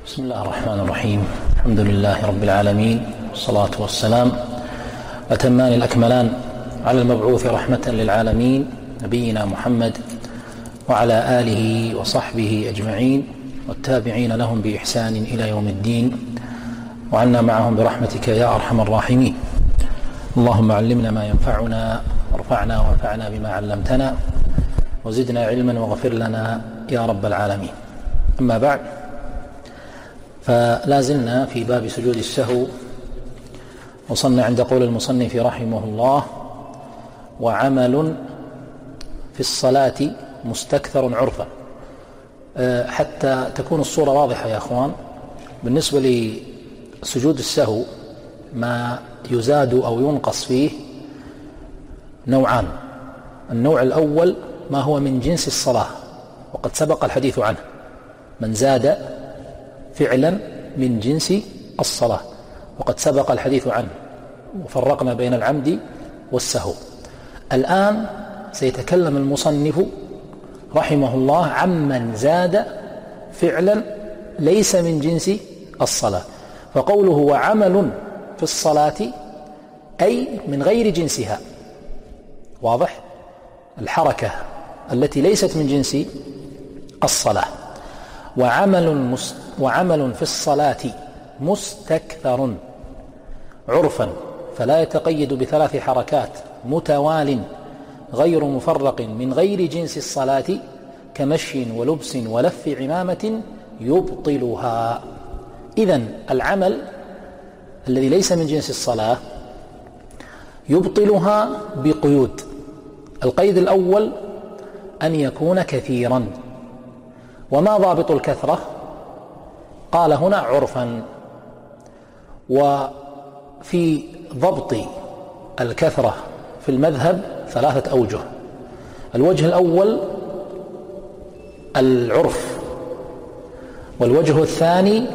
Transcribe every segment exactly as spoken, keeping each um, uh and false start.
بسم الله الرحمن الرحيم. الحمد لله رب العالمين، والصلاة والسلام أتمان الأكملان على المبعوث رحمة للعالمين نبينا محمد وعلى آله وصحبه أجمعين والتابعين لهم بإحسان إلى يوم الدين، وعنا معهم برحمتك يا أرحم الراحمين. اللهم علمنا ما ينفعنا وارفعنا وانفعنا بما علمتنا وزدنا علما واغفر لنا يا رب العالمين. أما بعد، فلا زلنا في باب سجود السهو، وصلنا عند قول المصنف رحمه الله: وعمل في الصلاة مستكثر عرفا. حتى تكون الصورة واضحة يا أخوان، بالنسبة لسجود السهو ما يزاد أو ينقص فيه نوعان. النوع الأول ما هو من جنس الصلاة، وقد سبق الحديث عنه: من زاد فعلا من جنس الصلاة، وقد سبق الحديث عنه وفرقنا بين العمد والسهو. الآن سيتكلم المصنف رحمه الله عمن زاد فعلا ليس من جنس الصلاة، فقوله وعمل في الصلاة أي من غير جنسها. واضح؟ الحركة التي ليست من جنس الصلاة. وعمل, مس وعمل في الصلاة مستكثر عرفا، فلا يتقيد بثلاث حركات متوال غير مفرق من غير جنس الصلاة كمشي ولبس ولف عمامة يبطلها. إذن العمل الذي ليس من جنس الصلاة يبطلها بقيود. القيد الأول أن يكون كثيرا. وما ضابط الكثرة؟ قال هنا عرفا. وفي ضبط الكثرة في المذهب ثلاثة أوجه. الوجه الأول العرف، والوجه الثاني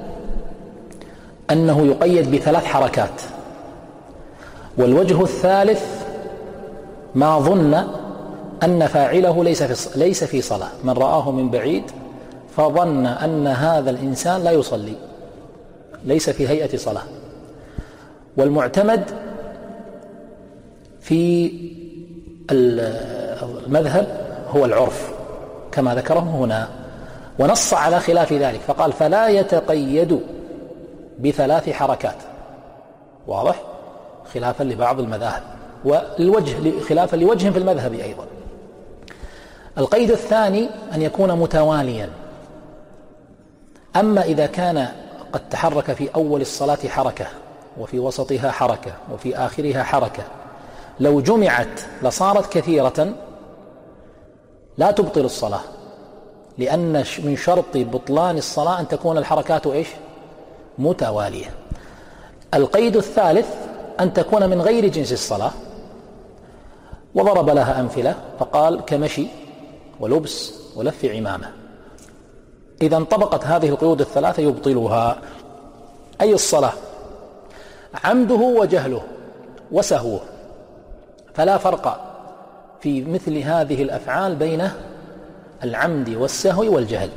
أنه يقيد بثلاث حركات، والوجه الثالث ما ظن أن فاعله ليس في ليس في صلاة، من رآه من بعيد فظن أن هذا الإنسان لا يصلي، ليس في هيئة صلاة. والمعتمد في المذهب هو العرف كما ذكره هنا، ونص على خلاف ذلك فقال: فلا يتقيد بثلاث حركات. واضح؟ خلافا لبعض المذاهب، والوجه خلافا لوجه في المذهب أيضا. القيد الثاني أن يكون متواليا. أما إذا كان قد تحرك في أول الصلاة حركة، وفي وسطها حركة، وفي آخرها حركة، لو جمعت لصارت كثيرة لا تبطل الصلاة، لأن من شرط بطلان الصلاة أن تكون الحركات إيش؟ متوالية. القيد الثالث أن تكون من غير جنس الصلاة، وضرب لها أمثلة فقال: كمشي ولبس ولف عمامة. إذا انطبقت هذه القيود الثلاثة يبطلها. أي الصلاة؟ عمده وجهله وسهوه، فلا فرق في مثل هذه الأفعال بين العمد والسهو والجهل،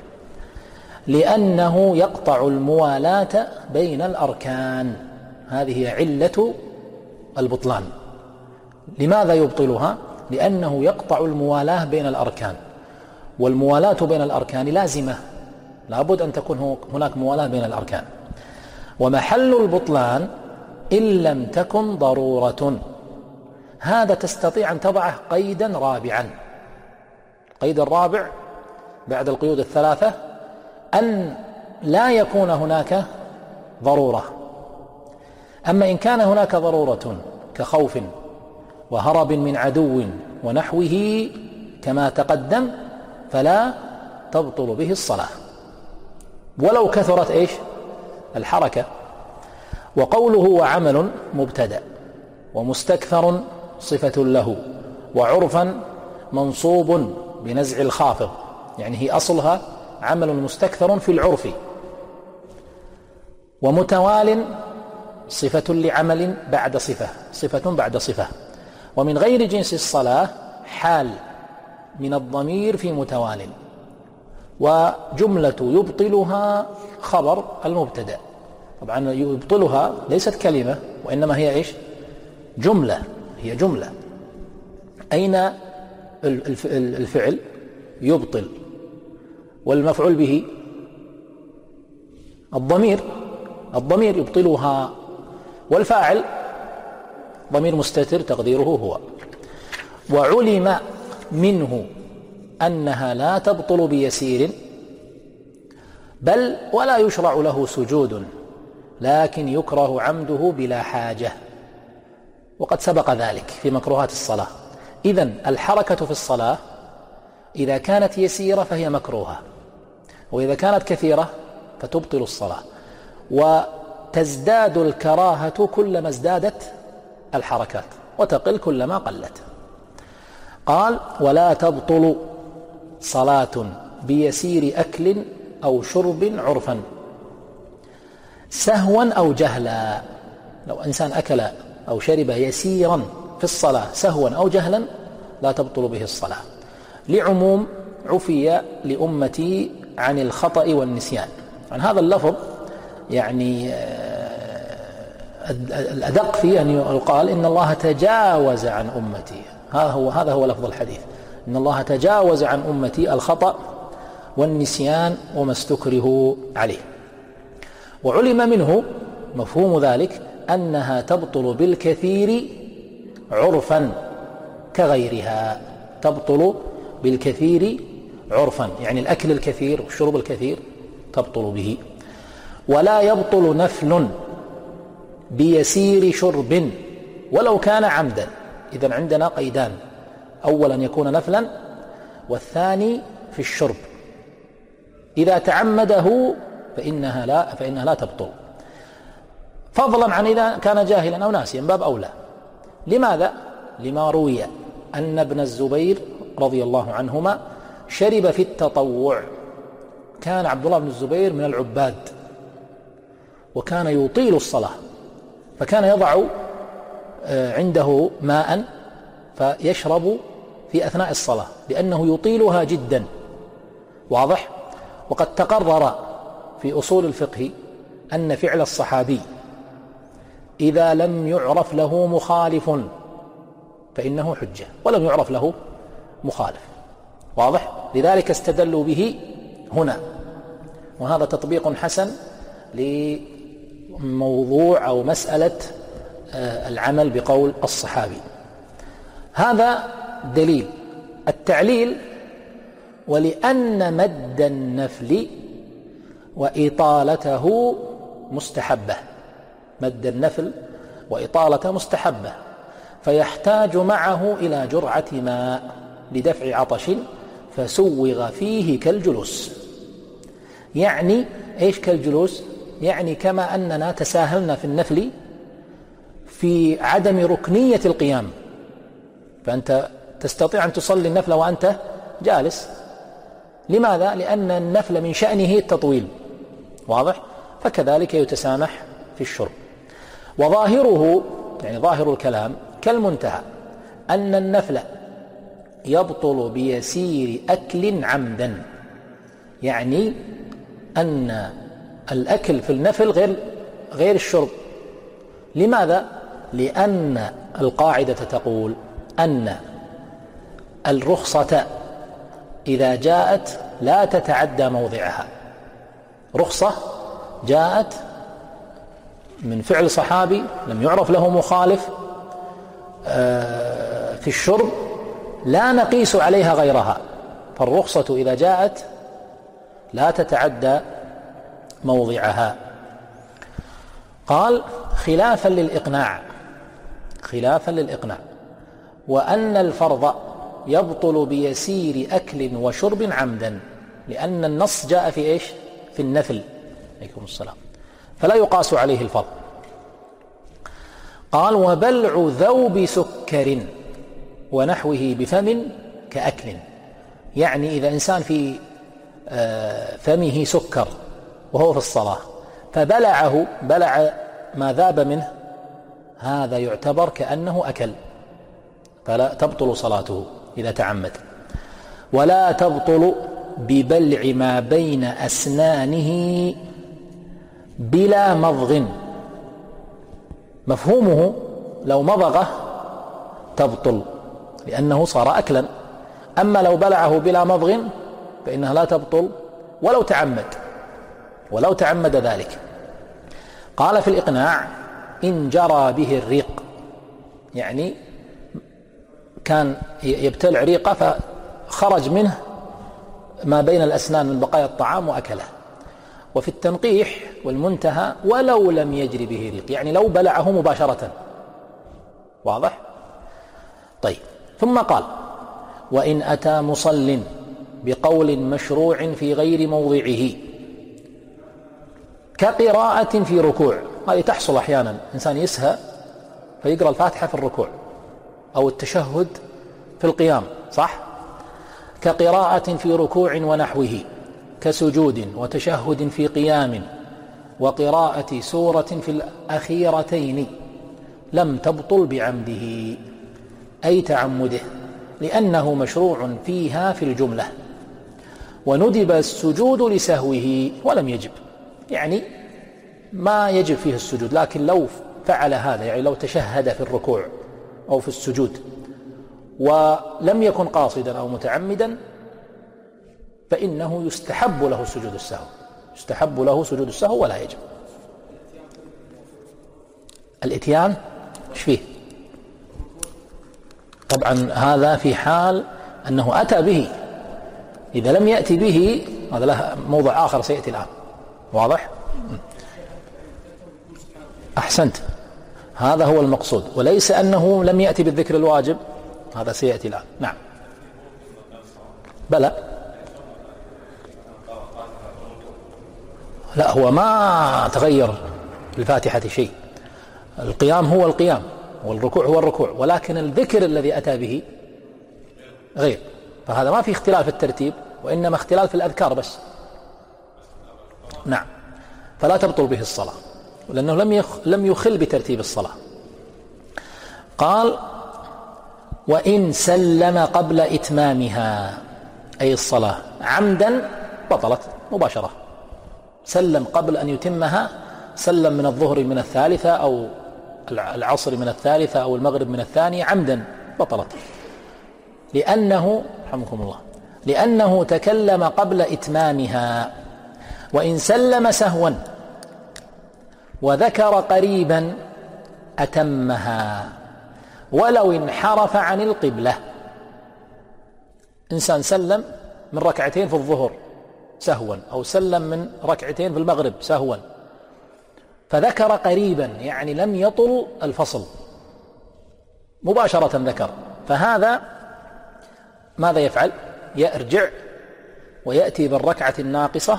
لأنه يقطع الموالاة بين الأركان. هذه علة البطلان. لماذا يبطلها؟ لأنه يقطع الموالاة بين الأركان، والموالاة بين الأركان لازمة، لابد أن تكون هناك موالاة بين الأركان. ومحل البطلان إن لم تكن ضرورة. هذا تستطيع أن تضعه قيدا رابعا. القيد الرابع بعد القيود الثلاثة أن لا يكون هناك ضرورة. أما إن كان هناك ضرورة كخوف وهرب من عدو ونحوه كما تقدم فلا تبطل به الصلاة ولو كثرت إيش؟ الحركة. وقوله وعمل مبتدأ، ومستكثر صفة له، وعرفا منصوب بنزع الخافض، يعني هي أصلها عمل مستكثر في العرف. ومتوال صفة لعمل بعد صفة، صفة بعد صفة. ومن غير جنس الصلاة حال من الضمير في متوال، وجملة يبطلها خبر المبتدأ. طبعا يبطلها ليست كلمة وإنما هي إيش؟ جملة، هي جملة. أين الفعل؟ يبطل. والمفعول به الضمير، الضمير يبطلها. والفاعل ضمير مستتر تقديره هو. وعلم منه أنها لا تبطل بيسير، بل ولا يشرع له سجود، لكن يكره عمده بلا حاجة، وقد سبق ذلك في مكروهات الصلاة. إذن الحركة في الصلاة إذا كانت يسيرة فهي مكروهة، وإذا كانت كثيرة فتبطل الصلاة، وتزداد الكراهة كلما ازدادت الحركات، وتقل كلما قلت. قال: ولا تبطل صلاة بيسير أكل أو شرب عرفا سهوا أو جهلا. لو إنسان أكل أو شرب يسيرا في الصلاة سهوا أو جهلا لا تبطل به الصلاة، لعموم عفي لأمتي عن الخطأ والنسيان. عن هذا اللفظ يعني الأدق فيه أن يقال إن الله تجاوز عن أمتي. هذا هو هذا هو لفظ الحديث، إن الله تجاوز عن أمتي الخطأ والنسيان وما استكره عليه. وعلم منه مفهوم ذلك أنها تبطل بالكثير عرفا كغيرها، تبطل بالكثير عرفا، يعني الأكل الكثير والشرب الكثير تبطل به. ولا يبطل نفل بيسير شرب ولو كان عمدا. إذن عندنا قيدان: أولا يكون نفلا، والثاني في الشرب. إذا تعمده فإنها لا, فإنها لا تبطل، فضلا عن إذا كان جاهلا أو ناسيا باب أولى. لماذا؟ لما روي أن ابن الزبير رضي الله عنهما شرب في التطوع. كان عبد الله بن الزبير من العباد، وكان يطيل الصلاة، فكان يضع عنده ماء فيشرب في أثناء الصلاة لأنه يطيلها جدا. واضح؟ وقد تقرر في أصول الفقه أن فعل الصحابي إذا لم يعرف له مخالف فإنه حجة، ولم يعرف له مخالف. واضح؟ لذلك استدلوا به هنا، وهذا تطبيق حسن لموضوع أو مسألة العمل بقول الصحابي. هذا دليل. التعليل: ولأن مد النفل وإطالته مستحبة. مد النفل وإطالته مستحبة، فيحتاج معه إلى جرعة ماء لدفع عطش، فسوغ فيه كالجلوس. يعني إيش كالجلوس؟ يعني كما أننا تساهلنا في النفل في عدم ركنية القيام، فأنت تستطيع أن تصلي النفل وأنت جالس. لماذا؟ لأن النفل من شأنه التطويل. واضح؟ فكذلك يتسامح في الشرب. وظاهره، يعني ظاهر الكلام كالمنتهى، أن النفل يبطل بيسير أكل عمدا، يعني أن الأكل في النفل غير غير الشرب. لماذا؟ لأن القاعدة تقول أن الرخصة إذا جاءت لا تتعدى موضعها. رخصة جاءت من فعل صحابي لم يعرف له مخالف في الشرب لا نقيس عليها غيرها، فالرخصة إذا جاءت لا تتعدى موضعها. قال: خلافا للإقناع، خلافا للإقناع، وأن الفرض يبطل بيسير أكل وشرب عمدا، لأن النص جاء في إيش؟ في النفل. عليكم السلام. فلا يقاس عليه الفرض. قال: وبلع ذوب سكر ونحوه بفم كأكل، يعني إذا إنسان في فمه سكر وهو في الصلاة فبلعه، بلع ما ذاب منه، هذا يعتبر كأنه أكل، فلا تبطل صلاته إذا تعمد. ولا تبطل ببلع ما بين أسنانه بلا مضغ. مفهومه لو مضغه تبطل لأنه صار أكلا، أما لو بلعه بلا مضغ فإنها لا تبطل ولو تعمد ولو تعمد ذلك. قال في الإقناع: إن جرى به الريق، يعني كان يبتلع ريقه فخرج منه ما بين الأسنان من بقايا الطعام وأكله. وفي التنقيح والمنتهى: ولو لم يجري به ريق، يعني لو بلعه مباشرة. واضح؟ طيب. ثم قال: وإن أتى مصل بقول مشروع في غير موضعه كقراءة في ركوع. هذه تحصل أحيانا، إنسان يسهى فيقرأ الفاتحة في الركوع أو التشهد في القيام، صح؟ كقراءة في ركوع ونحوه، كسجود وتشهد في قيام وقراءة سورة في الأخيرتين، لم تبطل بعمده أي تعمده، لأنه مشروع فيها في الجملة، وندب السجود لسهوه ولم يجب، يعني ما يجب فيه السجود، لكن لو فعل هذا، يعني لو تشهد في الركوع أو في السجود ولم يكن قاصدا أو متعمدا فإنه يستحب له سجود السهو، يستحب له سجود السهو ولا يجب. الإتيان ايش فيه؟ طبعا هذا في حال أنه أتى به، إذا لم يأتي به هذا له موضع آخر سيأتي الآن. واضح؟ أحسنت، هذا هو المقصود، وليس أنه لم يأتي بالذكر الواجب، هذا سيأتي الآن. نعم. بلى، لا، هو ما تغير الفاتحة شيء، القيام هو القيام والركوع هو الركوع، ولكن الذكر الذي أتى به غير، فهذا ما في اختلاف في الترتيب، وإنما اختلاف في الأذكار بس. نعم. فلا تبطل به الصلاة لأنه لم لم يخل بترتيب الصلاة. قال: وإن سلم قبل إتمامها، أي الصلاة، عمدا بطلت مباشرة. سلم قبل أن يتمها، سلم من الظهر من الثالثة أو العصر من الثالثة أو المغرب من الثانية، عمدا بطلت، لأنه رحمكم الله لأنه تكلم قبل إتمامها. وإن سلم سهوا وذكر قريبا أتمها ولو انحرف عن القبلة. إنسان سلم من ركعتين في الظهر سهوا، أو سلم من ركعتين في المغرب سهوا، فذكر قريبا يعني لم يطل الفصل، مباشرة ذكر، فهذا ماذا يفعل؟ يرجع ويأتي بالركعة الناقصة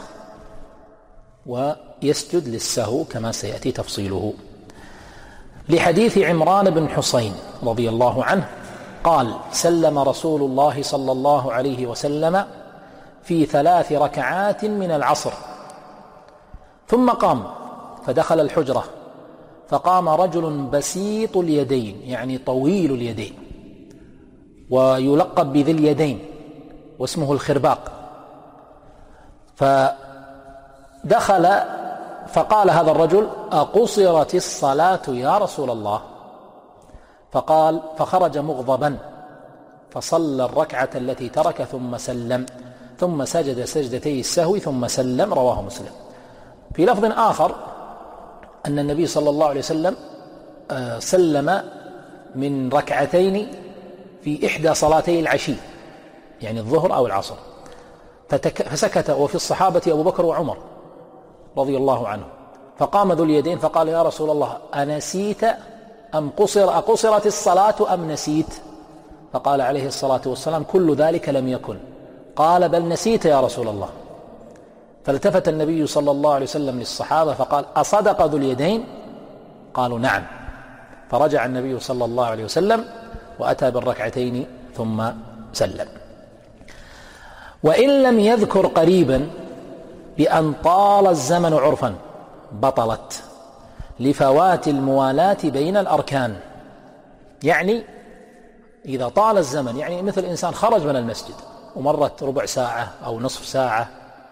ويسجد للسهو كما سيأتي تفصيله. لحديث عمران بن حسين رضي الله عنه قال: سلم رسول الله صلى الله عليه وسلم في ثلاث ركعات من العصر، ثم قام فدخل الحجرة، فقام رجل بسيط اليدين يعني طويل اليدين، ويلقب بذي اليدين واسمه الخرباق، فدخل فقال هذا الرجل: أقصرت الصلاة يا رسول الله؟ فقال فخرج مغضبا فصلى الركعة التي ترك ثم سلم، ثم سجد سجدتي السهو ثم سلم. رواه مسلم. في لفظ آخر أن النبي صلى الله عليه وسلم سلم من ركعتين في إحدى صلاتي العشي، يعني الظهر أو العصر، فسكت. وفي الصحابة أبو بكر وعمر رضي الله عنه، فقام ذو اليدين فقال: يا رسول الله أنسيت أم قصر أقصرت الصلاة أم نسيت؟ فقال عليه الصلاة والسلام: كل ذلك لم يكن. قال: بل نسيت يا رسول الله. فالتفت النبي صلى الله عليه وسلم للصحابة فقال: أصدق ذو اليدين؟ قالوا: نعم. فرجع النبي صلى الله عليه وسلم وأتى بالركعتين ثم سلم. وإن لم يذكر قريبا بأن طال الزمن عرفا بطلت، لفوات الموالاة بين الأركان. يعني إذا طال الزمن، يعني مثل إنسان خرج من المسجد ومرت ربع ساعة أو نصف ساعة،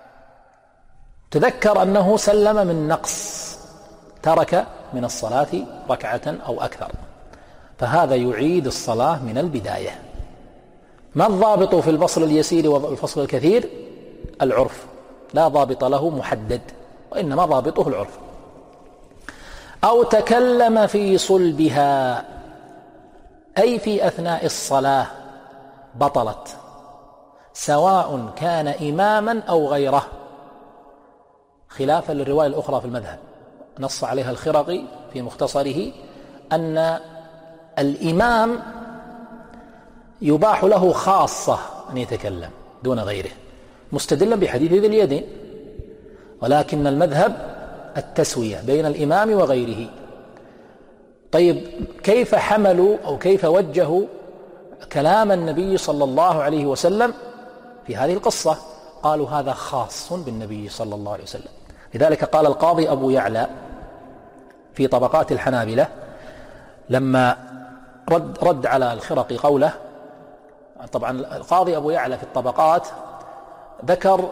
تذكر أنه سلم من نقص، ترك من الصلاة ركعة أو أكثر، فهذا يعيد الصلاة من البداية. ما الضابط في الفصل اليسير والفصل الكثير؟ العرف، لا ضابط له محدد، وإنما ضابطه العرف. أو تكلم في صلبها أي في أثناء الصلاة بطلت، سواء كان إماما أو غيره، خلافا للرواية الأخرى في المذهب نص عليها الخرقي في مختصره أن الإمام يباح له خاصة أن يتكلم دون غيره، مستدلا بحديث ذي اليدين، ولكن المذهب التسوية بين الإمام وغيره. طيب كيف حملوا أو كيف وجهوا كلام النبي صلى الله عليه وسلم في هذه القصة؟ قالوا هذا خاص بالنبي صلى الله عليه وسلم. لذلك قال القاضي أبو يعلى في طبقات الحنابلة لما رد, رد على الخرقي قوله، طبعا القاضي أبو يعلى في الطبقات ذكر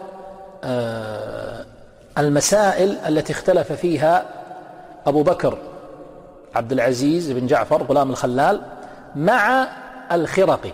المسائل التي اختلف فيها أبو بكر عبد العزيز بن جعفر غلام الخلال مع الخرقي،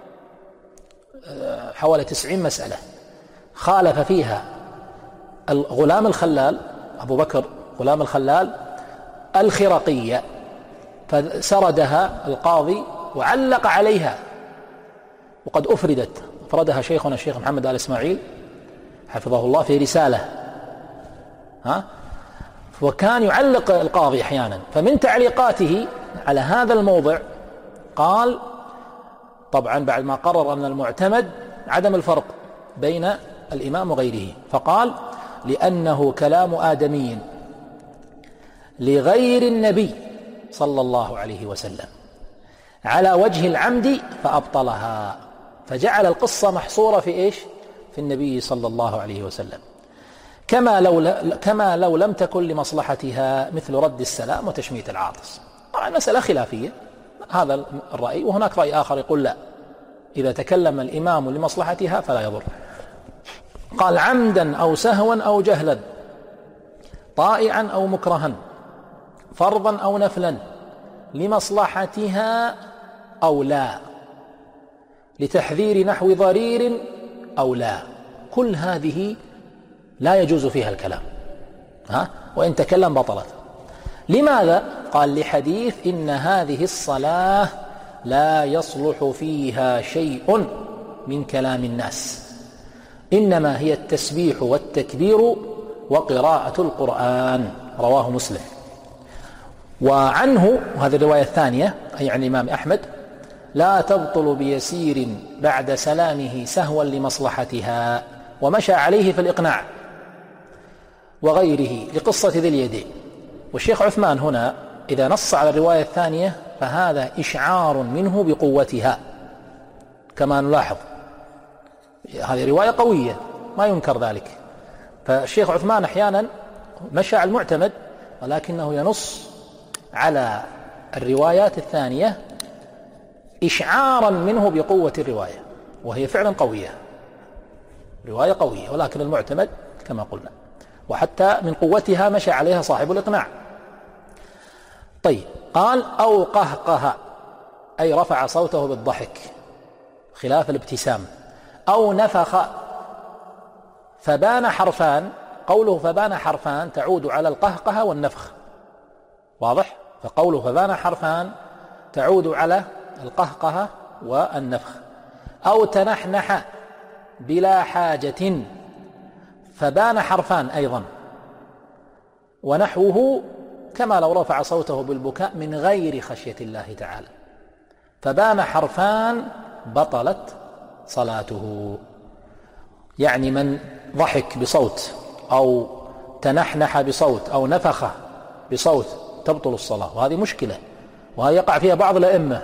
حوالي تسعين مسألة خالف فيها غلام الخلال أبو بكر غلام الخلال الخرقية، فسردها القاضي وعلق عليها، وقد أفردت أفردها شيخنا الشيخ محمد آل إسماعيل حفظه الله في رسالة، ها؟ وكان يعلق القاضي أحيانا، فمن تعليقاته على هذا الموضع قال، طبعا بعد ما قرر أن المعتمد عدم الفرق بين الإمام وغيره، فقال لأنه كلام آدمي لغير النبي صلى الله عليه وسلم على وجه العمد فأبطلها، فجعل القصة محصورة في إيش؟ في النبي صلى الله عليه وسلم، كما لو, كما لو لم تكن لمصلحتها مثل رد السلام وتشميت العاطس. طبعا مسألة خلافية هذا الرأي، وهناك رأي آخر يقول لا، إذا تكلم الإمام لمصلحتها فلا يضر. قال عمدا أو سهوا أو جهلا، طائعا أو مكرها، فرضا أو نفلا، لمصلحتها أو لا، لتحذير نحو ضرير أو لا، كل هذه لا يجوز فيها الكلام، ها؟ وإن تكلم بطلت. لماذا؟ قال لحديث إن هذه الصلاة لا يصلح فيها شيء من كلام الناس، إنما هي التسبيح والتكبير وقراءة القرآن، رواه مسلم. وعنه، وهذه الرواية الثانية أي عن الإمام أحمد، لا تبطل بيسير بعد سلامه سهوا لمصلحتها، ومشى عليه في الإقناع وغيره لقصة ذي اليدين. والشيخ عثمان هنا إذا نص على الرواية الثانية فهذا إشعار منه بقوتها كما نلاحظ، هذه رواية قوية ما ينكر ذلك، فالشيخ عثمان أحيانا مشى على المعتمد ولكنه ينص على الروايات الثانية إشعارا منه بقوة الرواية، وهي فعلا قوية، رواية قوية، ولكن المعتمد كما قلنا، وحتى من قوتها مشى عليها صاحب الإقناع. طيب قال أو قهقه أي رفع صوته بالضحك خلاف الابتسام، أو نفخ فبان حرفان، قوله فبان حرفان تعود على القهقه والنفخ، واضح؟ فقوله فبان حرفان تعود على القهقه والنفخ. أو تنحنح بلا حاجة فبان حرفان أيضا، ونحوه كما لو رفع صوته بالبكاء من غير خشية الله تعالى، فبان حرفان بطلت صلاته. يعني من ضحك بصوت أو تنحنح بصوت أو نفخ بصوت تبطل الصلاة، وهذه مشكلة، وهذا يقع فيها بعض الأئمة.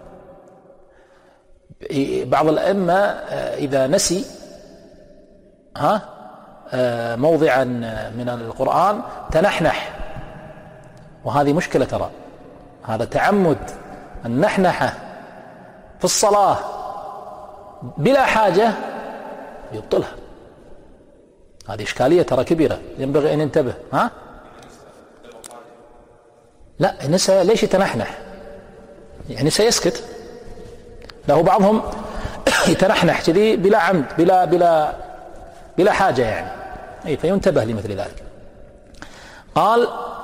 بعض الأئمة إذا نسي ها موضعا من القرآن تنحنح، وهذه مشكلة ترى، هذا تعمد النحنحة في الصلاة بلا حاجة يبطلها. هذه إشكالية ترى كبيرة ينبغي أن ينتبه. ها؟ لا نسى ليش يتنحنح؟ يعني سيسكت. له بعضهم يتنحنح كذي بلا عمد بلا بلا بلا حاجة يعني، أي فينتبه لمثل ذلك. قال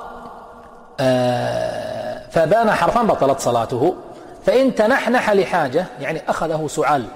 آه فبان حرفا بطلت صلاته. فإن تنحنح لحاجة يعني أخذه سعال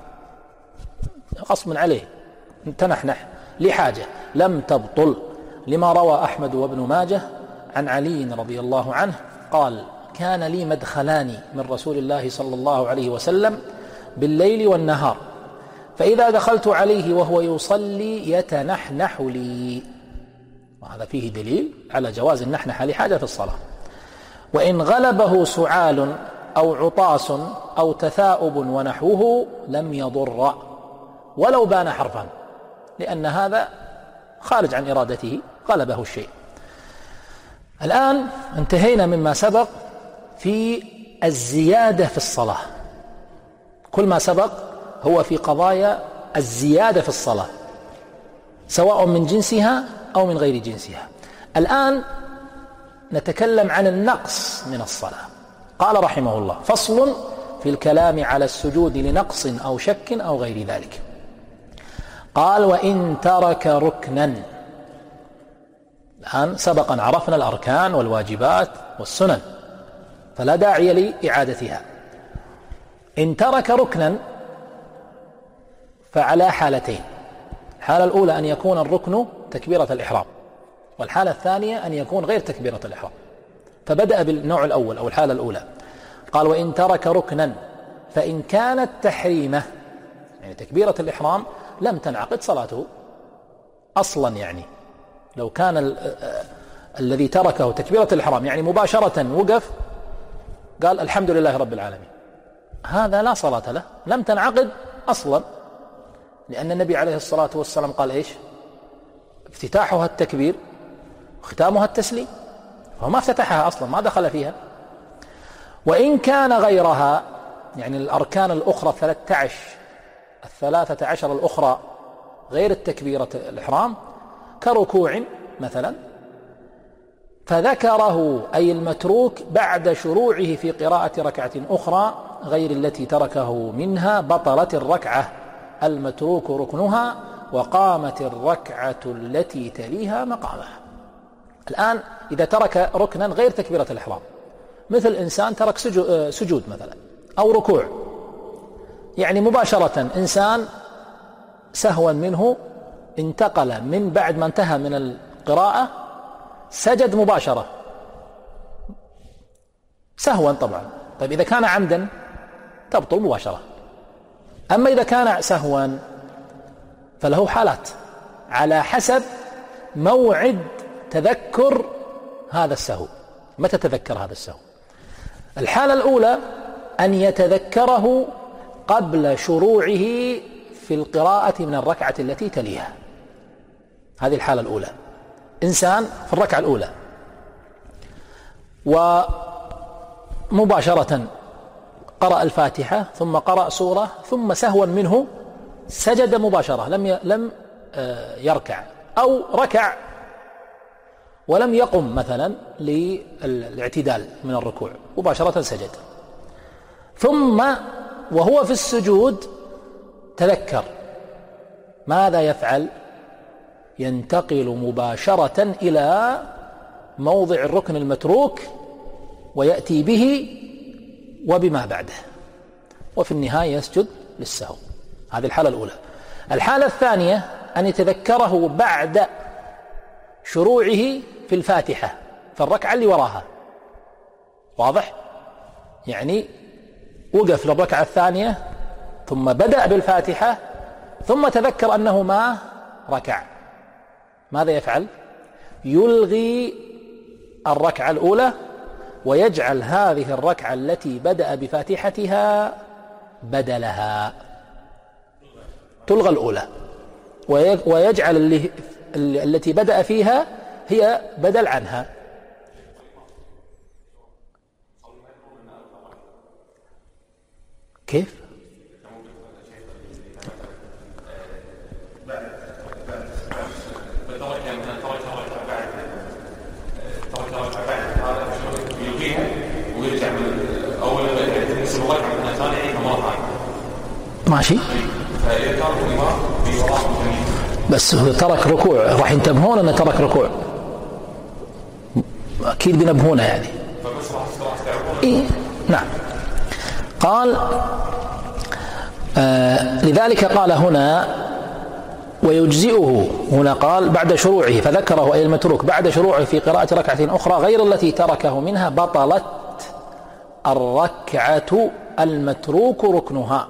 غصب عليه، تنحنح لحاجة لم تبطل، لما روى أحمد وابن ماجه عن علي رضي الله عنه قال كان لي مدخلان من رسول الله صلى الله عليه وسلم بالليل والنهار، فإذا دخلت عليه وهو يصلي يتنحنح لي. وهذا فيه دليل على جواز النحنحة لحاجة في الصلاة. وإن غلبه سعال أو عطاس أو تثاؤب ونحوه لم يضر ولو بان حرفا، لأن هذا خارج عن إرادته، غلبه الشيء. الآن انتهينا مما سبق في الزيادة في الصلاة. كل ما سبق هو في قضايا الزيادة في الصلاة سواء من جنسها أو من غير جنسها. الآن نتكلم عن النقص من الصلاة. قال رحمه الله فصل في الكلام على السجود لنقص أو شك أو غير ذلك. قال وإن ترك ركنا. الآن سبقا عرفنا الأركان والواجبات والسنن فلا داعي لإعادتها. إن ترك ركنا فعلى حالتين: الحالة الأولى أن يكون الركن تكبيرة الإحرام، والحالة الثانية أن يكون غير تكبيرة الإحرام. فبدأ بالنوع الأول أو الحالة الأولى. قال وإن ترك ركنا فإن كانت تحريمه يعني تكبيرة الإحرام لم تنعقد صلاته أصلا. يعني لو كان ال الذي تركه تكبيرة الإحرام يعني مباشرة وقف قال الحمد لله رب العالمين، هذا لا صلاة له، لم تنعقد أصلا، لأن النبي عليه الصلاة والسلام قال إيش؟ افتتاحها التكبير وختامها التسليم، فهو ما افتتحها أصلا، ما دخل فيها. وإن كان غيرها يعني الأركان الأخرى الثلاثة عشر الثلاثة عشر الأخرى غير التكبيرة الإحرام كركوع مثلا، فذكره أي المتروك بعد شروعه في قراءة ركعة أخرى غير التي تركه منها بطلت الركعة، المتروك ركنها وقامت الركعة التي تليها مقامها. الآن إذا ترك ركنا غير تكبيرة الإحرام مثل إنسان ترك سجود مثلا أو ركوع، يعني مباشرة إنسان سهوا منه انتقل من بعد ما انتهى من القراءة سجد مباشرة سهوا طبعا. طيب إذا كان عمدا تبطل مباشرة. أما إذا كان سهوا فله حالات على حسب موعد تذكر هذا السهو. متى تذكر هذا السهو؟ الحالة الأولى أن يتذكره قبل شروعه في القراءة من الركعة التي تليها. هذه الحالة الأولى، إنسان في الركعة الأولى ومباشرة قرأ الفاتحة ثم قرأ سورة ثم سهوا منه سجد مباشرة، لم لم يركع أو ركع ولم يقم مثلا للاعتدال من الركوع، مباشرة سجد. ثم وهو في السجود تذكر، ماذا يفعل؟ ينتقل مباشرة إلى موضع الركن المتروك ويأتي به وبما بعده، وفي النهاية يسجد للسهو. هذه الحالة الأولى. الحالة الثانية أن يتذكره بعد شروعه في الفاتحة في الركعة اللي وراها. واضح؟ يعني وقف للركعة الثانية ثم بدأ بالفاتحة ثم تذكر أنه ما ركع، ماذا يفعل؟ يلغي الركعة الأولى ويجعل هذه الركعة التي بدأ بفاتحتها بدلها، تلغى الأولى ويجعل اللي التي بدأ فيها هي بدل عنها. كيف؟ ماشي. بس هو ترك ركوع، راح ينتبهون أنه ترك ركوع، أكيد بينبهونه يعني. إيه؟ نعم. قال آه لذلك قال هنا ويجزئه، هنا قال بعد شروعه، فذكره أي المتروك بعد شروعه في قراءة ركعة أخرى غير التي تركه منها بطلت الركعة المتروك ركنها،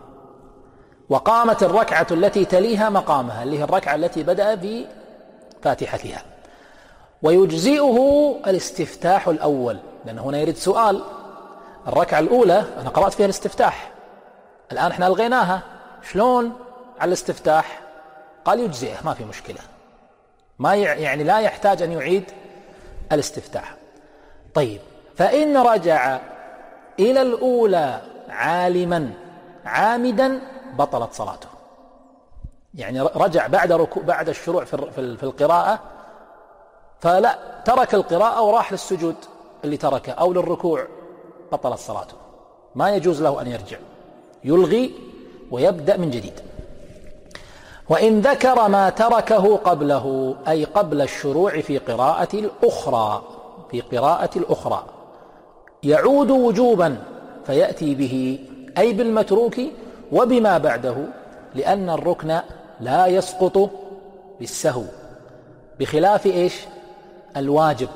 وقامت الركعة التي تليها مقامها، اللي هي الركعة التي بدأ بفاتحتها. ويجزئه الاستفتاح الأول، لأن هنا يريد سؤال. الركعة الأولى أنا قرأت فيها الاستفتاح، الآن احنا ألغيناها، شلون على الاستفتاح؟ قال يجزئه، ما في مشكلة، ما يعني لا يحتاج أن يعيد الاستفتاح. طيب، فإن رجع إلى الأولى عالما عامدا بطلت صلاته، يعني رجع بعد ركوع بعد الشروع في في القراءة، فلا ترك القراءة وراح للسجود اللي تركه أو للركوع، بطلت صلاته، ما يجوز له أن يرجع، يلغي ويبدأ من جديد. وإن ذكر ما تركه قبله، أي قبل الشروع في قراءة الأخرى في قراءة الأخرى يعود وجوبا فيأتي به، أي بالمتروك وبما بعده، لأن الركن لا يسقط بالسهو بخلاف إيش؟ الواجب.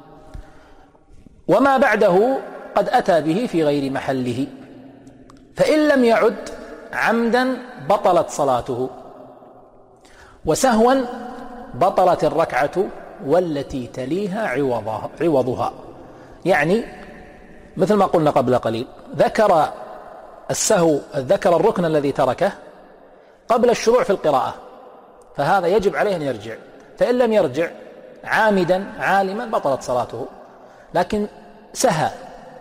وما بعده قد أتى به في غير محله، فإن لم يعد عمدا بطلت صلاته، وسهوا بطلت الركعة والتي تليها عوضها, عوضها. يعني مثل ما قلنا قبل قليل، ذكر السهو ذكر الركن الذي تركه قبل الشروع في القراءة، فهذا يجب عليه أن يرجع، فإن لم يرجع عامدا عالما بطلت صلاته. لكن سهى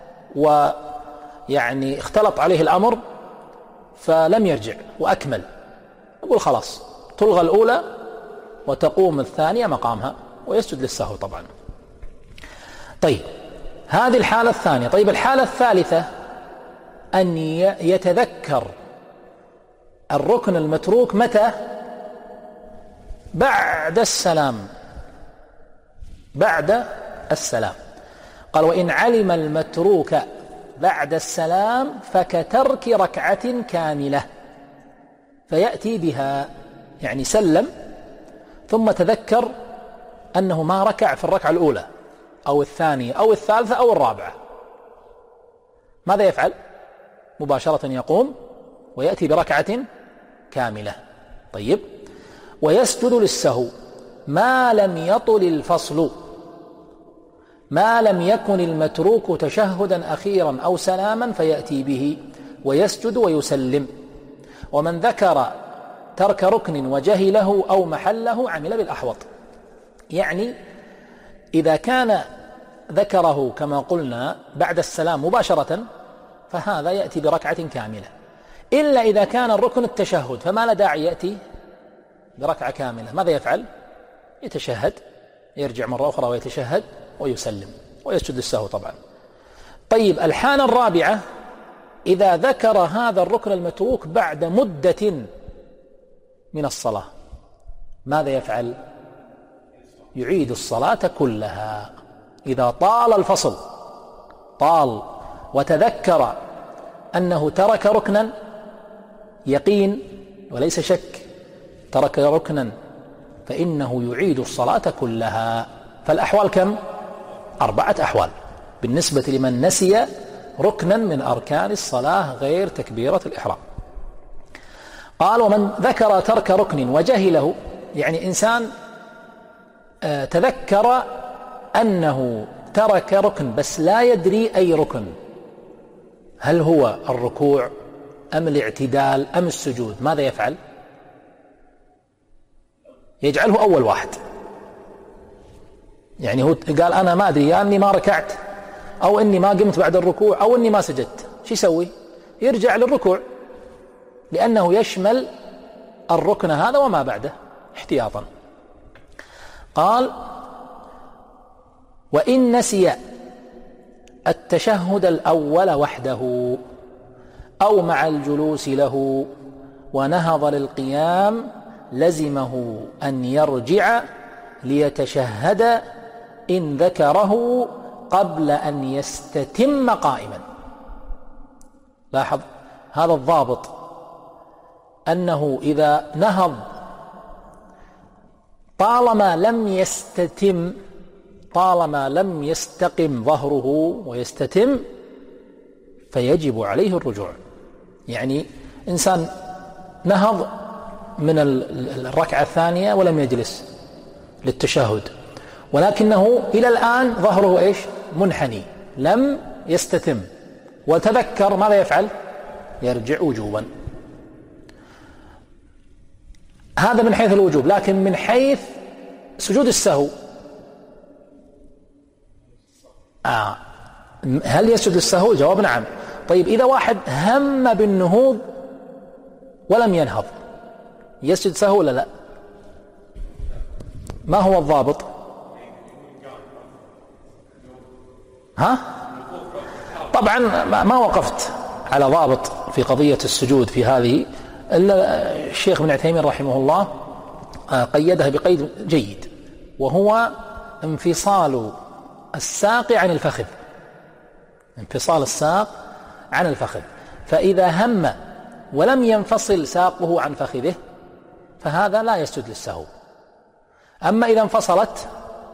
ويعني اختلط عليه الأمر فلم يرجع وأكمل، يقول خلاص تلغى الأولى وتقوم الثانية مقامها ويسجد للسهو طبعا. طيب، هذه الحالة الثانية. طيب، الحالة الثالثة أن يتذكر الركن المتروك متى؟ بعد السلام، بعد السلام. قال وإن علم المتروك بعد السلام فكترك ركعة كاملة، فيأتي بها، يعني سلم ثم تذكر أنه ما ركع في الركعة الأولى أو الثانية أو الثالثة أو الرابعة، ماذا يفعل؟ مباشرة يقوم ويأتي بركعة كاملة. طيب، ويسجد للسهو ما لم يطل الفصل، ما لم يكن المتروك تشهدا أخيرا أو سلاما فيأتي به ويسجد ويسلم. ومن ذكر ترك ركن وجهله أو محله عمل بالأحوط، يعني إذا كان ذكره كما قلنا بعد السلام مباشرة فهذا يأتي بركعة كاملة، إلا إذا كان الركن التشهد فما لا داعي يأتي بركعة كاملة. ماذا يفعل؟ يتشهد، يرجع مرة أخرى ويتشهد ويسلم ويسجد للسهو طبعا. طيب، الحالة الرابعة إذا ذكر هذا الركن المتروك بعد مدة من الصلاة، ماذا يفعل؟ يعيد الصلاة كلها. إذا طال الفصل، طال وتذكر أنه ترك ركنا يقين وليس شك، ترك ركنا، فإنه يعيد الصلاة كلها. فالأحوال كم؟ أربعة أحوال بالنسبة لمن نسي ركنا من أركان الصلاة غير تكبيرة الإحرام. قال ومن ذكر ترك ركن وجهله، يعني إنسان تذكر أنه ترك ركن بس لا يدري أي ركن، هل هو الركوع أم الاعتدال أم السجود، ماذا يفعل؟ يجعله أول واحد، يعني هو قال أنا ما أدري، يعني أني ما ركعت أو أني ما قمت بعد الركوع أو أني ما سجدت، شو يسوي؟ يرجع للركوع، لأنه يشمل الركن هذا وما بعده احتياطا. قال وإن نسي التشهد الأول وحده، أو مع الجلوس له ونهض للقيام لزمه أن يرجع ليتشهد إن ذكره قبل أن يستتم قائما. لاحظ هذا الضابط، أنه إذا نهض طالما لم يستتم طالما لم يستقم ظهره ويستتم فيجب عليه الرجوع. يعني إنسان نهض من الركعة الثانية ولم يجلس للتشهد، ولكنه إلى الآن ظهره إيش؟ منحني، لم يستتم، وتذكر، ماذا يفعل؟ يرجع وجوبا. هذا من حيث الوجوب. لكن من حيث سجود السهو، آه هل يسجد السهو؟ الجواب نعم. طيب إذا واحد هم بالنهوض ولم ينهض يسجد سهو ولا لا؟ ما هو الضابط؟ ها؟ طبعا ما وقفت على ضابط في قضية السجود في هذه، الشيخ ابن عثيمين رحمه الله قيدها بقيد جيد، وهو انفصال الساق عن الفخذ. انفصال الساق عن الفخذ، فإذا هم ولم ينفصل ساقه عن فخذه فهذا لا يسجد للسهو. أما إذا انفصلت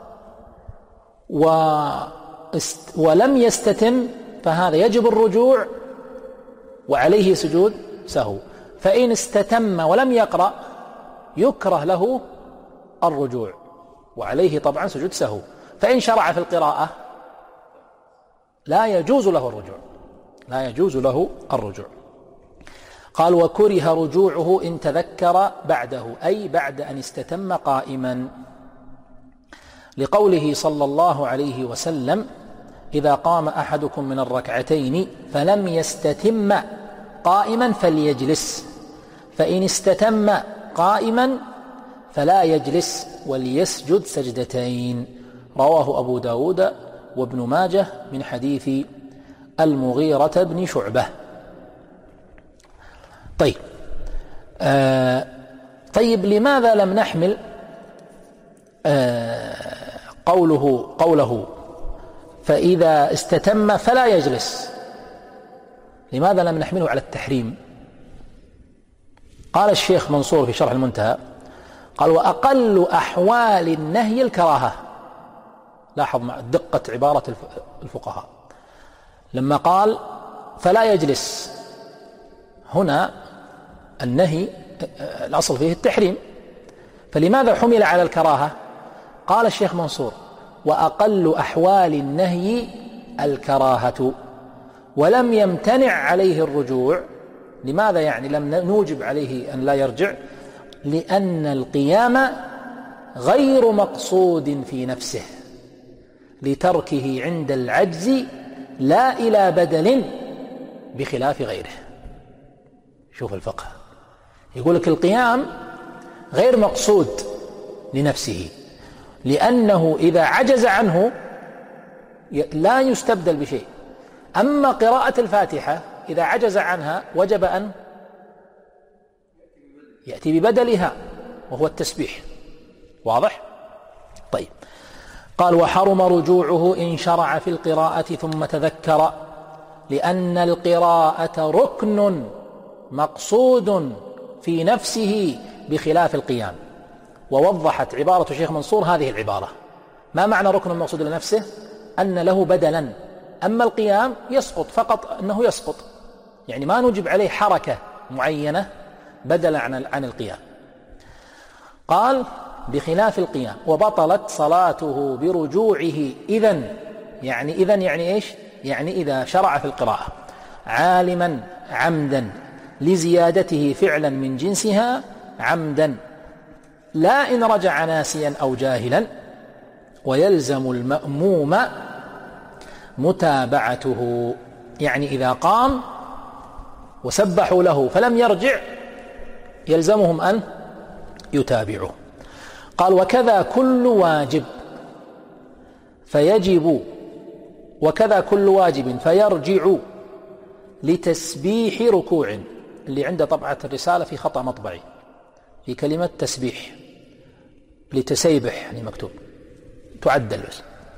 ولم يستتم فهذا يجب الرجوع وعليه سجود سهو. فإن استتم ولم يقرأ يكره له الرجوع وعليه طبعا سجود سهو. فإن شرع في القراءة لا يجوز له الرجوع لا يجوز له الرجوع. قال: وكره رجوعه إن تذكر بعده، أي بعد أن استتم قائما، لقوله صلى الله عليه وسلم: إذا قام أحدكم من الركعتين فلم يستتم قائما فليجلس، فإن استتم قائما فلا يجلس وليسجد سجدتين. رواه أبو داود وابن ماجه من حديث المغيرة بن شعبة. طيب آه طيب لماذا لم نحمل آه قوله قوله فإذا استتم فلا يجلس؟ لماذا لم نحمله على التحريم؟ قال الشيخ منصور في شرح المنتهى، قال: وأقل أحوال النهي الكراهة. لاحظ مع دقة عبارة الفقهاء، لما قال فلا يجلس هنا النهي الأصل فيه التحريم، فلماذا حمل على الكراهة؟ قال الشيخ منصور: وأقل أحوال النهي الكراهة، ولم يمتنع عليه الرجوع. لماذا يعني لم نوجب عليه أن لا يرجع؟ لأن القيام غير مقصود في نفسه، لتركه عند العجز لا إلى بدل بخلاف غيره. شوف الفقه، يقول لك القيام غير مقصود لنفسه، لأنه إذا عجز عنه لا يستبدل بشيء. أما قراءة الفاتحة إذا عجز عنها وجب أن يأتي ببدلها وهو التسبيح. واضح؟ طيب، قال: وحرم رجوعه إن شرع في القراءة ثم تذكر، لأن القراءة ركن مقصود في نفسه بخلاف القيام. ووضحت عبارة الشيخ منصور هذه العبارة. ما معنى ركن مقصود لنفسه؟ أن له بدلا، أما القيام يسقط فقط أنه يسقط، يعني ما نجب عليه حركة معينة بدلا عن عن القيام. قال: بخلاف القيام، وبطلت صلاته برجوعه إذن. يعني إذن يعني إيش؟ يعني إذا شرع في القراءة عالما عمدا لزيادته فعلا من جنسها عمدا، لا إن رجع ناسيا أو جاهلا. ويلزم المأموم متابعته، يعني إذا قام وسبحوا له فلم يرجع يلزمهم أن يتابعوا. قال: وكذا كل واجب فيجب وكذا كل واجب فيرجع لتسبيح ركوع. اللي عنده طبعة الرسالة في خطأ مطبعي في كلمة تسبيح، لتسيبح يعني مكتوب، تعدل بس.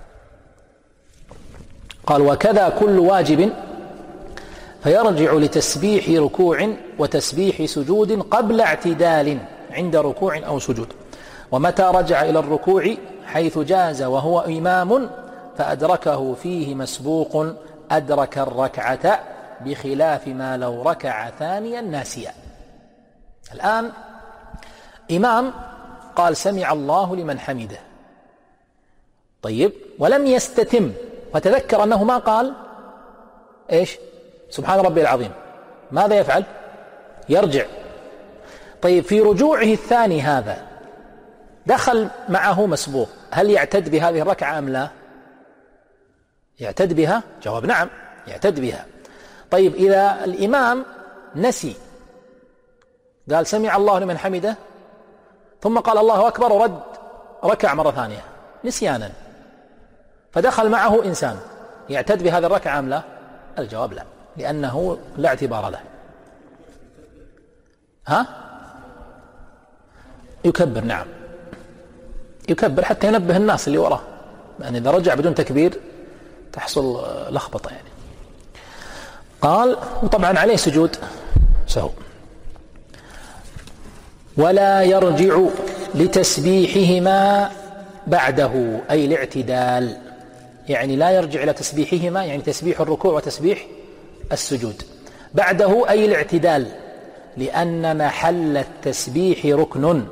قال وكذا كل واجب فيرجع لتسبيح ركوع وتسبيح سجود قبل اعتدال عند ركوع أو سجود. ومتى رجع إلى الركوع حيث جاز وهو إمام فأدركه فيه مسبوق أدرك الركعة بخلاف ما لو ركع ثانيا ناسيا. الآن إمام قال سمع الله لمن حمده، طيب، ولم يستتم وتذكر أنه ما قال إيش سبحان ربي العظيم، ماذا يفعل؟ يرجع. طيب في رجوعه الثاني هذا دخل معه مسبوق، هل يعتد بهذه الركعة أم لا؟ يعتد بها؟ جواب نعم يعتد بها. طيب إذا الإمام نسي قال سمع الله لمن حمده ثم قال الله أكبر ورد ركع مرة ثانية نسيانا، فدخل معه إنسان، يعتد بهذه الركعة أم لا؟ الجواب لا، لأنه لا اعتبار له. ها؟ يكبر، نعم يكبر حتى ينبه الناس اللي وراه، يعني إذا رجع بدون تكبير تحصل لخبطة يعني. قال وطبعا عليه سجود سهو. ولا يرجع لتسبيحهما بعده أي الاعتدال، يعني لا يرجع إلى تسبيحهما يعني تسبيح الركوع وتسبيح السجود بعده أي الاعتدال، لأن محل التسبيح ركن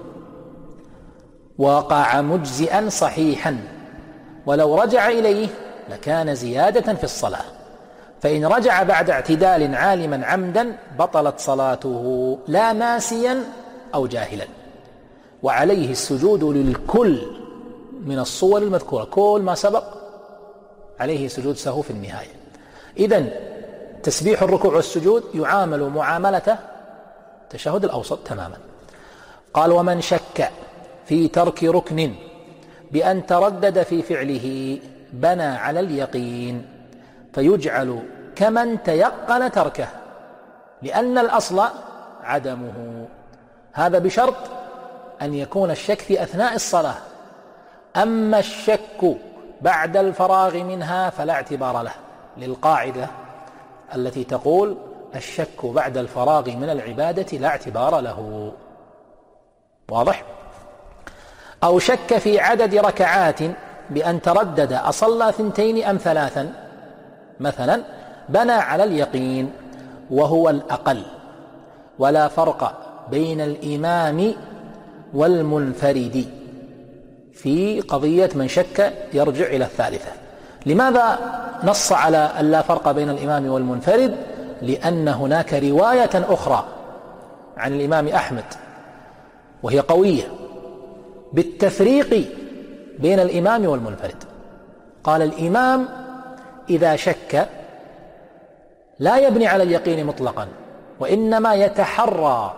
وقع مجزئا صحيحا، ولو رجع إليه لكان زيادة في الصلاة، فإن رجع بعد اعتدال عالما عمدا بطلت صلاته لا ناسيا أو جاهلا. وعليه السجود للكل من الصور المذكورة، كل ما سبق عليه سجود سهو في النهاية. إذن تسبيح الركوع والسجود يعامل معاملة تشهد الأوسط تماما. قال ومن شك في ترك ركن بأن تردد في فعله بنى على اليقين فيجعل كمن تيقن تركه، لأن الأصل عدمه، هذا بشرط أن يكون الشك في أثناء الصلاة. أما الشك بعد الفراغ منها فلا اعتبار له، للقاعدة التي تقول الشك بعد الفراغ من العبادة لا اعتبار له. واضح؟ أو شك في عدد ركعات بأن تردد أصلى ثنتين أم ثلاثا مثلا بنى على اليقين وهو الأقل، ولا فرق بين الإمام والمنفرد في قضية من شك يرجع إلى الثالثة. لماذا نص على أن لا فرق بين الإمام والمنفرد؟ لأن هناك رواية أخرى عن الإمام أحمد وهي قوية بالتفريق بين الإمام والمنفرد. قال الإمام إذا شك لا يبني على اليقين مطلقا، وإنما يتحرى،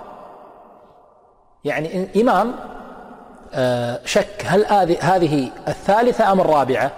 يعني إمام شك هل هذه الثالثة أم الرابعة،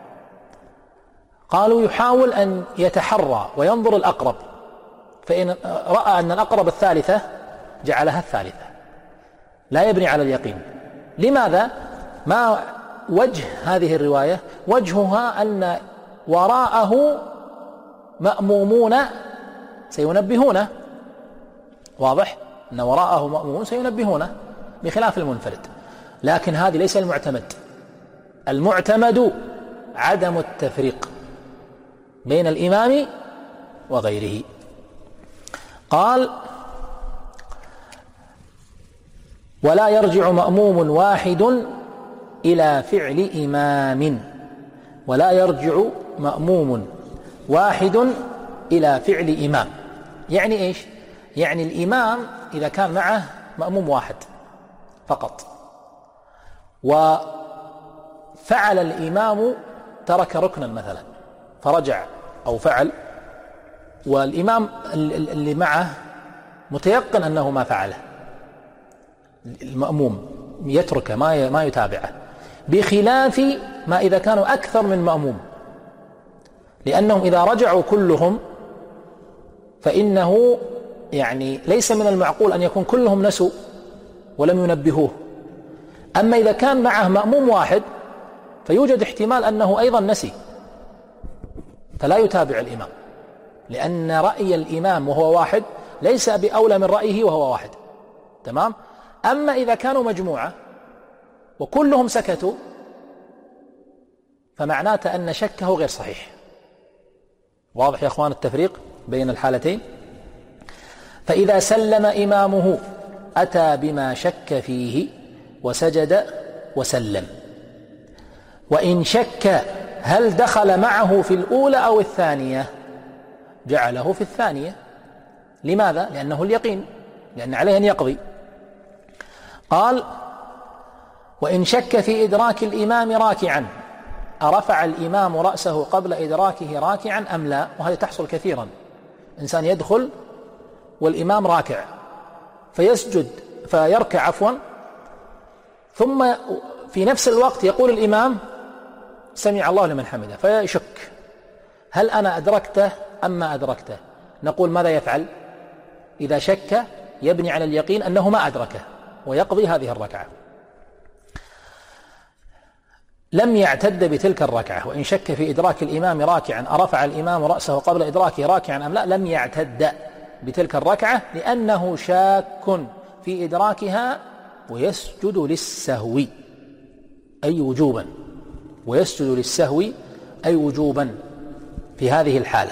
قالوا يحاول أن يتحرى وينظر الأقرب، فإن رأى أن الأقرب الثالثة جعلها الثالثة، لا يبني على اليقين. لماذا؟ ما وجه هذه الرواية؟ وجهها أن وراءه مأمومون سينبهونه، واضح أن وراءه مأمومون سينبهونه بخلاف المنفرد، لكن هذه ليس المعتمد. المعتمد عدم التفريق بين الإمام وغيره. قال ولا يرجع مأموم واحد إلى فعل إمام، ولا يرجع مأموم واحد إلى فعل إمام. يعني إيش؟ يعني الإمام إذا كان معه مأموم واحد فقط وفعل الإمام ترك ركنا مثلا فرجع أو فعل، والإمام اللي معه متيقن أنه ما فعله، المأموم يترك ما ما يتابعه، بخلاف ما إذا كانوا أكثر من مأموم، لأنهم إذا رجعوا كلهم فإنه يعني ليس من المعقول أن يكون كلهم نسوا ولم ينبهوه. أما إذا كان معه مأموم واحد فيوجد احتمال أنه أيضا نسي، فلا يتابع الإمام، لأن رأي الإمام وهو واحد ليس بأولى من رأيه وهو واحد. تمام؟ أما إذا كانوا مجموعة وكلهم سكتوا فمعناته أن شكه غير صحيح. واضح يا أخوان التفريق بين الحالتين؟ فإذا سلم إمامه أتى بما شك فيه وسجد وسلم. وإن شك هل دخل معه في الأولى أو الثانية جعله في الثانية. لماذا؟ لأنه اليقين، لأن عليه أن يقضي. قال: وإن شك في إدراك الإمام راكعا أرفع الإمام رأسه قبل إدراكه راكعا أم لا؟ وهذا تحصل كثيرا، إنسان يدخل والإمام راكع فيسجد فيركع عفوا ثم في نفس الوقت يقول الإمام سمع الله لمن حمده، فيشك هل أنا أدركته أم ما أدركته؟ نقول ماذا يفعل؟ إذا شك يبني على اليقين أنه ما أدركه ويقضي هذه الركعة. لم يعتد بتلك الركعة. وإن شك في إدراك الإمام راكعا أرفع الإمام رأسه قبل إدراكه راكعا أم لا، لم يعتد بتلك الركعة لأنه شاك في إدراكها ويسجد للسهو أي وجوبا، ويسجد للسهو أي وجوبا في هذه الحالة.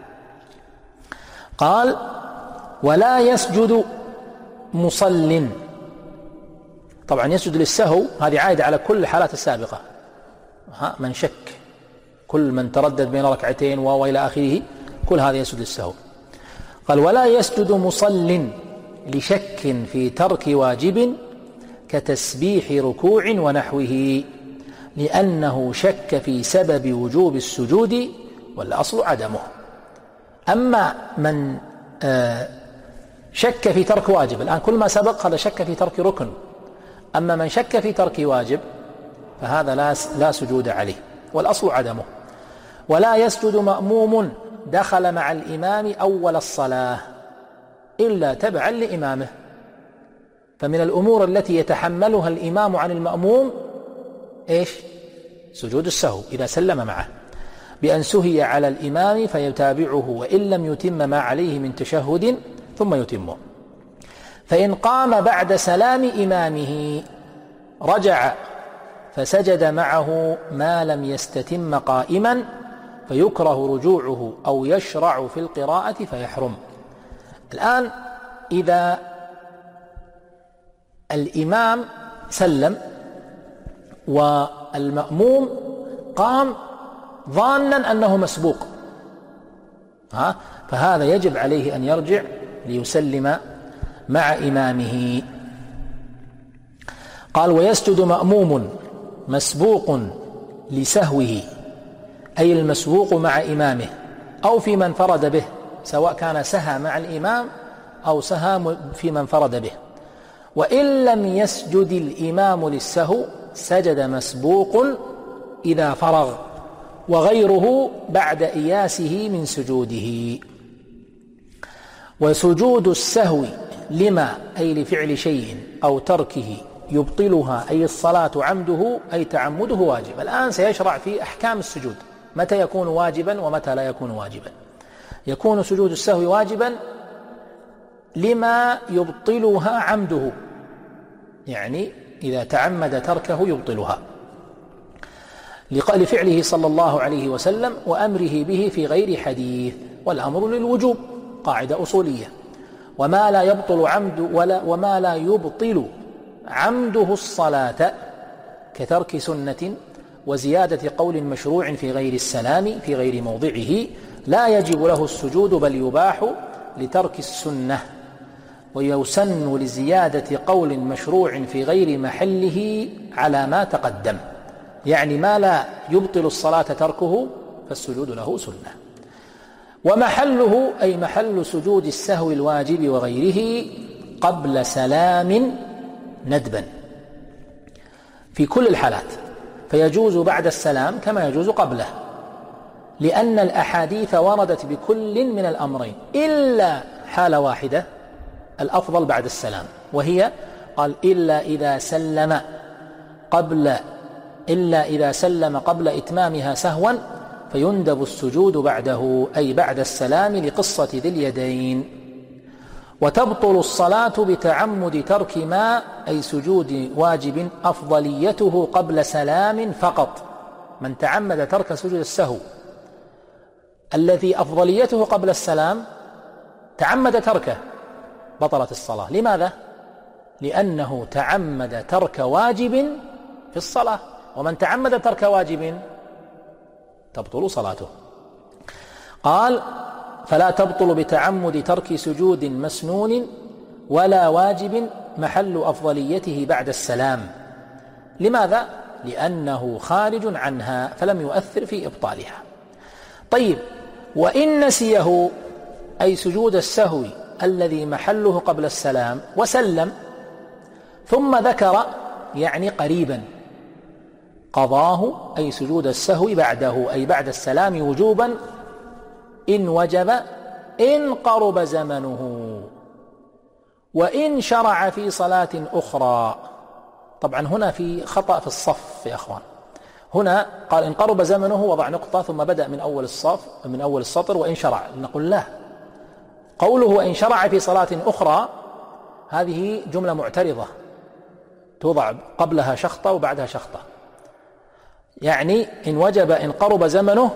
قال: ولا يسجد مصل. طبعا يسجد للسهو هذه عائدة على كل الحالات السابقة، ها من شك، كل من تردد بين ركعتين وإلى آخره، كل هذا يسجد للسهو. قال: ولا يسجد مصل لشك في ترك واجب كتسبيح ركوع ونحوه، لأنه شك في سبب وجوب السجود والأصل عدمه. أما من شك في ترك واجب، الآن كل ما سبق هذا شك في ترك ركن، أما من شك في ترك واجب فهذا لا لا سجود عليه والأصل عدمه. ولا يسجد مأموم دخل مع الإمام أول الصلاة إلا تبعا لإمامه. فمن الأمور التي يتحملها الإمام عن المأموم إيش؟ سجود السهو إذا سلم معه، بأن سهي على الإمام فيتابعه وإن لم يتم ما عليه من تشهد ثم يتمه. فإن قام بعد سلام إمامه رجع فسجد معه ما لم يستتم قائما فيكره رجوعه أو يشرع في القراءة فيحرم. الآن إذا الإمام سلم والمأموم قام ظانا أنه مسبوق، ها فهذا يجب عليه أن يرجع ليسلم مع إمامه. قال: ويسجد مأموم مسبوق لسهوه، أي المسبوق مع إمامه أو في من فرد به، سواء كان سهى مع الإمام أو سهى في من فرد به. وإن لم يسجد الإمام للسهو سجد مسبوق إذا فرغ، وغيره بعد إياسه من سجوده. وسجود السهو لما أي لفعل شيء أو تركه يبطلها أي الصلاة عمده أي تعمده واجب. الآن سيشرع في أحكام السجود، متى يكون واجبا ومتى لا يكون واجبا. يكون سجود السهو واجبا لما يبطلها عمده، يعني إذا تعمد تركه يبطلها، لفعله صلى الله عليه وسلم وأمره به في غير حديث، والأمر للوجوب قاعدة أصولية. وما لا يبطل عمد ولا وما لا يبطل عمده الصلاة كترك سنة وزيادة قول مشروع في غير السلام في غير موضعه لا يجب له السجود بل يباح لترك السنة، ويسن لزيادة قول مشروع في غير محله على ما تقدم، يعني ما لا يبطل الصلاة تركه فالسجود له سنة. ومحله أي محل سجود السهو الواجب وغيره قبل سلام ندبا في كل الحالات، فيجوز بعد السلام كما يجوز قبله. لأن الأحاديث وردت بكل من الأمرين إلا حالة واحدة الأفضل بعد السلام، وهي قال إلا إذا سلم قبل إلا إذا سلم قبل إتمامها سهوا فيندب السجود بعده، أي بعد السلام، لقصة ذي اليدين. وتبطل الصلاة بتعمد ترك ما، أي سجود واجب أفضليته قبل سلام فقط. من تعمد ترك سجود السهو الذي أفضليته قبل السلام تعمد تركه بطلت الصلاة. لماذا؟ لأنه تعمد ترك واجب في الصلاة، ومن تعمد ترك واجب تبطل صلاته. قال فلا تبطل بتعمد ترك سجود مسنون ولا واجب محل أفضليته بعد السلام. لماذا؟ لأنه خارج عنها فلم يؤثر في إبطالها. طيب، وإن نسيه، أي سجود السهو الذي محله قبل السلام، وسلم ثم ذكر يعني قريبا، قضاه، أي سجود السهو بعده، أي بعد السلام وجوبا إن وجب إن قرب زمنه، وإن شرع في صلاة أخرى. طبعا هنا في خطأ في الصف يا أخوان. هنا قال إن قرب زمنه، وضع نقطة ثم بدأ من أول الصف من أول السطر وإن شرع. نقول لا، قوله وإن شرع في صلاة أخرى هذه جملة معترضة توضع قبلها شخطة وبعدها شخطة. يعني إن وجب إن قرب زمنه،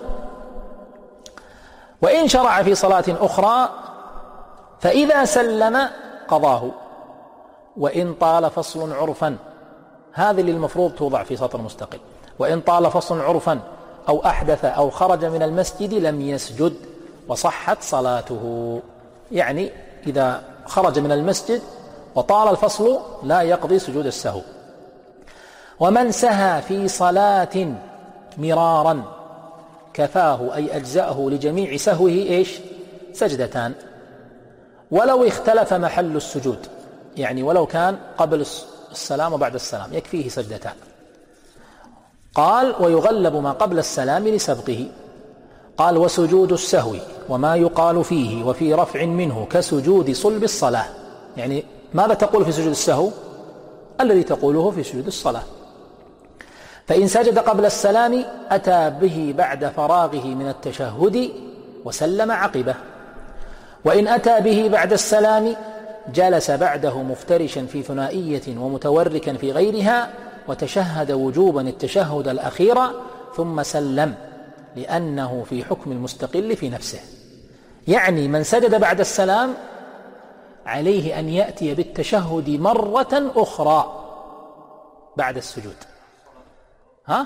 وإن شرع في صلاة أخرى فإذا سلم قضاه، وإن طال فصل عرفا. هذه اللي المفروض توضع في سطر مستقل. وإن طال فصل عرفا أو أحدث أو خرج من المسجد لم يسجد وصحت صلاته. يعني إذا خرج من المسجد وطال الفصل لا يقضي سجود السهو. ومن سهى في صلاة مرارا كفاه، أي أجزأه لجميع سهوه إيش؟ سجدتان، ولو اختلف محل السجود، يعني ولو كان قبل السلام وبعد السلام يكفيه سجدتان. قال ويغلب ما قبل السلام لسبقه. قال وسجود السهو وما يقال فيه وفي رفع منه كسجود صلب الصلاة. يعني ماذا تقول في سجود السهو؟ الذي تقوله في سجود الصلاة. فإن سجد قبل السلام أتى به بعد فراغه من التشهد وسلم عقبه، وإن أتى به بعد السلام جلس بعده مفترشا في ثنائية ومتوركا في غيرها وتشهد وجوبا التشهد الأخير ثم سلم، لأنه في حكم المستقل في نفسه. يعني من سجد بعد السلام عليه أن يأتي بالتشهد مرة أخرى بعد السجود. ها؟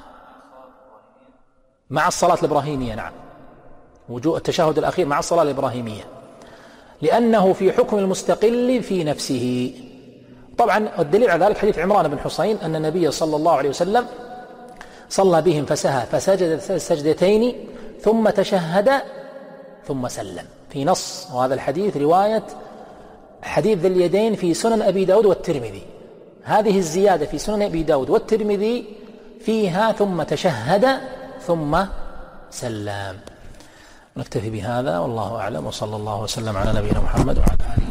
مع الصلاة الإبراهيمية. نعم، وجوء التشهد الأخير مع الصلاة الإبراهيمية، لأنه في حكم المستقل في نفسه. طبعا الدليل على ذلك حديث عمران بن حسين أن النبي صلى الله عليه وسلم صلى بهم فسهى فسجد سجدتين ثم تشهد ثم سلم، في نص. وهذا الحديث رواية حديث ذي اليدين في سنن أبي داود والترمذي. هذه الزيادة في سنن أبي داود والترمذي فيها ثم تشهد ثم سلم. نكتفي بهذا والله أعلم، وصلى الله وسلم على نبينا محمد وعلى آله.